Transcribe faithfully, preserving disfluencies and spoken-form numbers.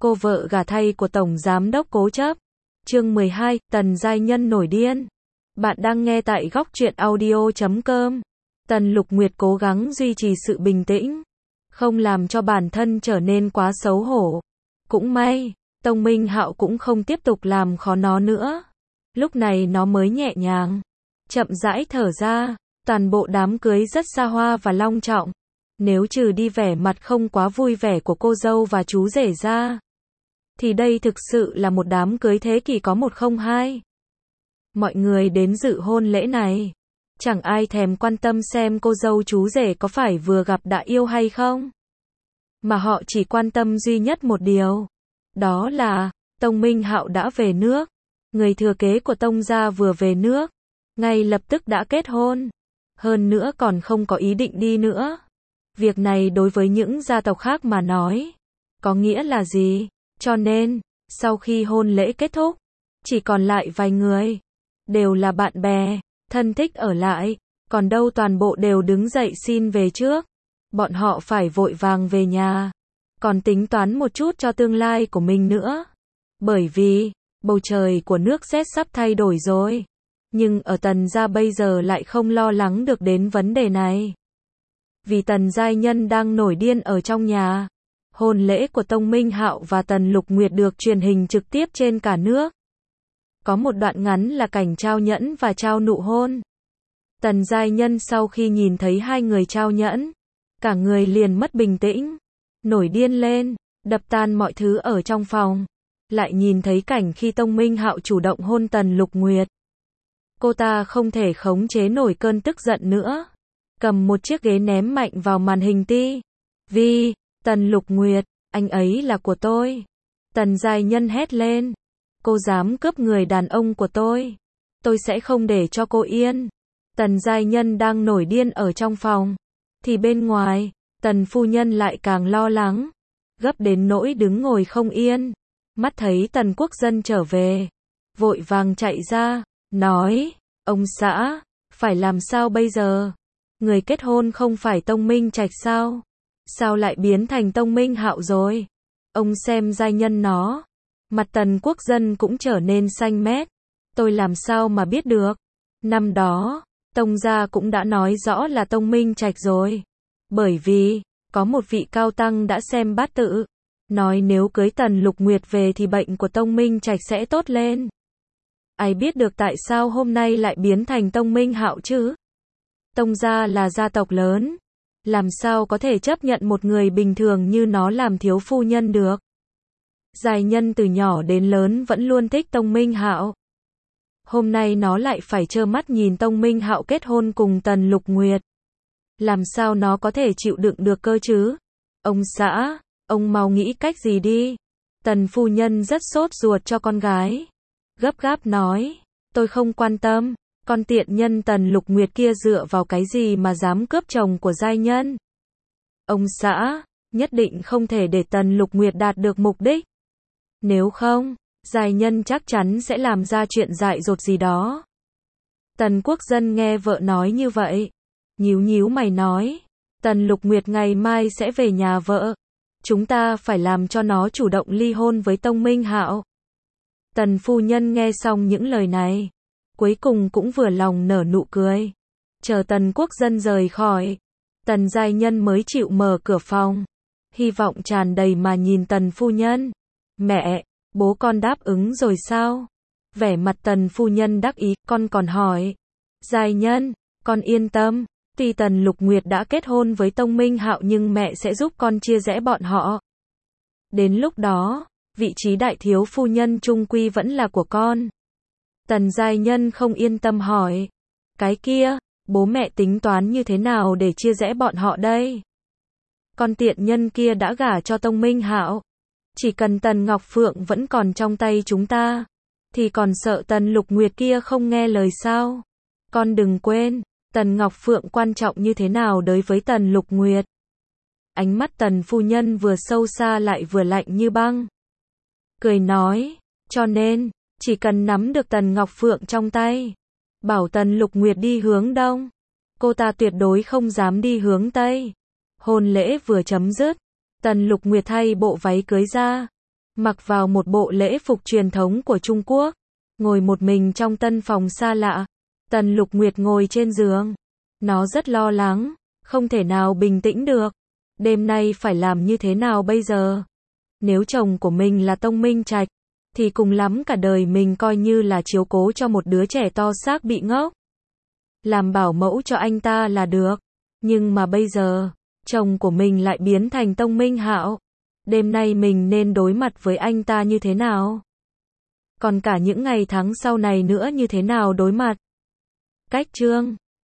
cô vợ gả thay của Tổng Giám đốc Cố Chấp. Chương mười hai, Tần giai nhân nổi điên. Bạn đang nghe tại góc truyện audio chấm com. Tần Lục Nguyệt cố gắng duy trì sự bình tĩnh, không làm cho bản thân trở nên quá xấu hổ. Cũng may, Tông Minh Hạo cũng không tiếp tục làm khó nó nữa. Lúc này nó mới nhẹ nhàng, chậm rãi thở ra. Toàn bộ đám cưới rất xa hoa và long trọng. Nếu trừ đi vẻ mặt không quá vui vẻ của cô dâu và chú rể ra, thì đây thực sự là một đám cưới thế kỷ có một không hai. Mọi người đến dự hôn lễ này, chẳng ai thèm quan tâm xem cô dâu chú rể có phải vừa gặp đã yêu hay không. Mà họ chỉ quan tâm duy nhất một điều. Đó là, Tông Minh Hạo đã về nước. Người thừa kế của Tông gia vừa về nước, ngay lập tức đã kết hôn. Hơn nữa còn không có ý định đi nữa. Việc này đối với những gia tộc khác mà nói, có nghĩa là gì? Cho nên, sau khi hôn lễ kết thúc, chỉ còn lại vài người, đều là bạn bè, thân thích ở lại, còn đâu toàn bộ đều đứng dậy xin về trước. Bọn họ phải vội vàng về nhà, còn tính toán một chút cho tương lai của mình nữa. Bởi vì, bầu trời của nước Z sắp thay đổi rồi. Nhưng ở Tần gia bây giờ lại không lo lắng được đến vấn đề này. Vì Tần giai nhân đang nổi điên ở trong nhà. Hôn lễ của Tông Minh Hạo và Tần Lục Nguyệt được truyền hình trực tiếp trên cả nước. Có một đoạn ngắn là cảnh trao nhẫn và trao nụ hôn. Tần giai nhân sau khi nhìn thấy hai người trao nhẫn, cả người liền mất bình tĩnh, nổi điên lên, đập tan mọi thứ ở trong phòng. Lại nhìn thấy cảnh khi Tông Minh Hạo chủ động hôn Tần Lục Nguyệt. Cô ta không thể khống chế nổi cơn tức giận nữa. Cầm một chiếc ghế ném mạnh vào màn hình ti vi. Tần Lục Nguyệt, anh ấy là của tôi. Tần giai nhân hét lên. Cô dám cướp người đàn ông của tôi. Tôi sẽ không để cho cô yên. Tần giai nhân đang nổi điên ở trong phòng. Thì bên ngoài, Tần phu nhân lại càng lo lắng. Gấp đến nỗi đứng ngồi không yên. Mắt thấy Tần Quốc Dân trở về. Vội vàng chạy ra, nói, ông xã, phải làm sao bây giờ? Người kết hôn không phải Tông Minh Trạch sao? Sao lại biến thành Tông Minh Hạo rồi? Ông xem giai nhân nó. Mặt Tần Quốc Dân cũng trở nên xanh mét. Tôi làm sao mà biết được? Năm đó, Tông gia cũng đã nói rõ là Tông Minh Trạch rồi. Bởi vì, có một vị cao tăng đã xem bát tự. Nói nếu cưới Tần Lục Nguyệt về thì bệnh của Tông Minh Trạch sẽ tốt lên. Ai biết được tại sao hôm nay lại biến thành Tông Minh Hạo chứ? Tông gia là gia tộc lớn. Làm sao có thể chấp nhận một người bình thường như nó làm thiếu phu nhân được? Giai nhân từ nhỏ đến lớn vẫn luôn thích Tông Minh Hạo. Hôm nay nó lại phải trơ mắt nhìn Tông Minh Hạo kết hôn cùng Tần Lục Nguyệt. Làm sao nó có thể chịu đựng được cơ chứ? Ông xã, ông mau nghĩ cách gì đi. Tần phu nhân rất sốt ruột cho con gái. Gấp gáp nói, tôi không quan tâm. Con tiện nhân Tần Lục Nguyệt kia dựa vào cái gì mà dám cướp chồng của giai nhân? Ông xã, nhất định không thể để Tần Lục Nguyệt đạt được mục đích. Nếu không, giai nhân chắc chắn sẽ làm ra chuyện dại dột gì đó. Tần Quốc Dân nghe vợ nói như vậy, nhíu nhíu mày nói, Tần Lục Nguyệt ngày mai sẽ về nhà vợ. Chúng ta phải làm cho nó chủ động ly hôn với Tông Minh Hạo. Tần phu nhân nghe xong những lời này, cuối cùng cũng vừa lòng nở nụ cười. Chờ Tần Quốc Dân rời khỏi, Tần giai nhân mới chịu mở cửa phòng. Hy vọng tràn đầy mà nhìn Tần phu nhân. Mẹ, bố con đáp ứng rồi sao? Vẻ mặt Tần phu nhân đắc ý, con còn hỏi. Giai nhân, con yên tâm. Tuy Tần Lục Nguyệt đã kết hôn với Tông Minh Hạo nhưng mẹ sẽ giúp con chia rẽ bọn họ. Đến lúc đó, vị trí đại thiếu phu nhân chung quy vẫn là của con. Tần giai nhân không yên tâm hỏi. Cái kia, bố mẹ tính toán như thế nào để chia rẽ bọn họ đây? Con tiện nhân kia đã gả cho Tông Minh Hạo. Chỉ cần Tần Ngọc Phượng vẫn còn trong tay chúng ta, thì còn sợ Tần Lục Nguyệt kia không nghe lời sao? Con đừng quên, Tần Ngọc Phượng quan trọng như thế nào đối với Tần Lục Nguyệt. Ánh mắt Tần phu nhân vừa sâu xa lại vừa lạnh như băng. Cười nói, cho nên, chỉ cần nắm được Tần Ngọc Phượng trong tay, bảo Tần Lục Nguyệt đi hướng đông, cô ta tuyệt đối không dám đi hướng tây. Hôn lễ vừa chấm dứt, Tần Lục Nguyệt thay bộ váy cưới ra, Mặc vào một bộ lễ phục truyền thống của Trung Quốc, ngồi một mình trong tân phòng xa lạ. Tần Lục Nguyệt ngồi trên giường. Nó rất lo lắng, không thể nào bình tĩnh được. Đêm nay phải làm như thế nào bây giờ? Nếu chồng của mình là Tông Minh Trạch, thì cùng lắm cả đời mình coi như là chiếu cố cho một đứa trẻ to xác bị ngốc. Làm bảo mẫu cho anh ta là được. Nhưng mà bây giờ, chồng của mình lại biến thành Tông Minh Hạo. Đêm nay mình nên đối mặt với anh ta như thế nào? Còn cả những ngày tháng sau này nữa như thế nào đối mặt? Cách chương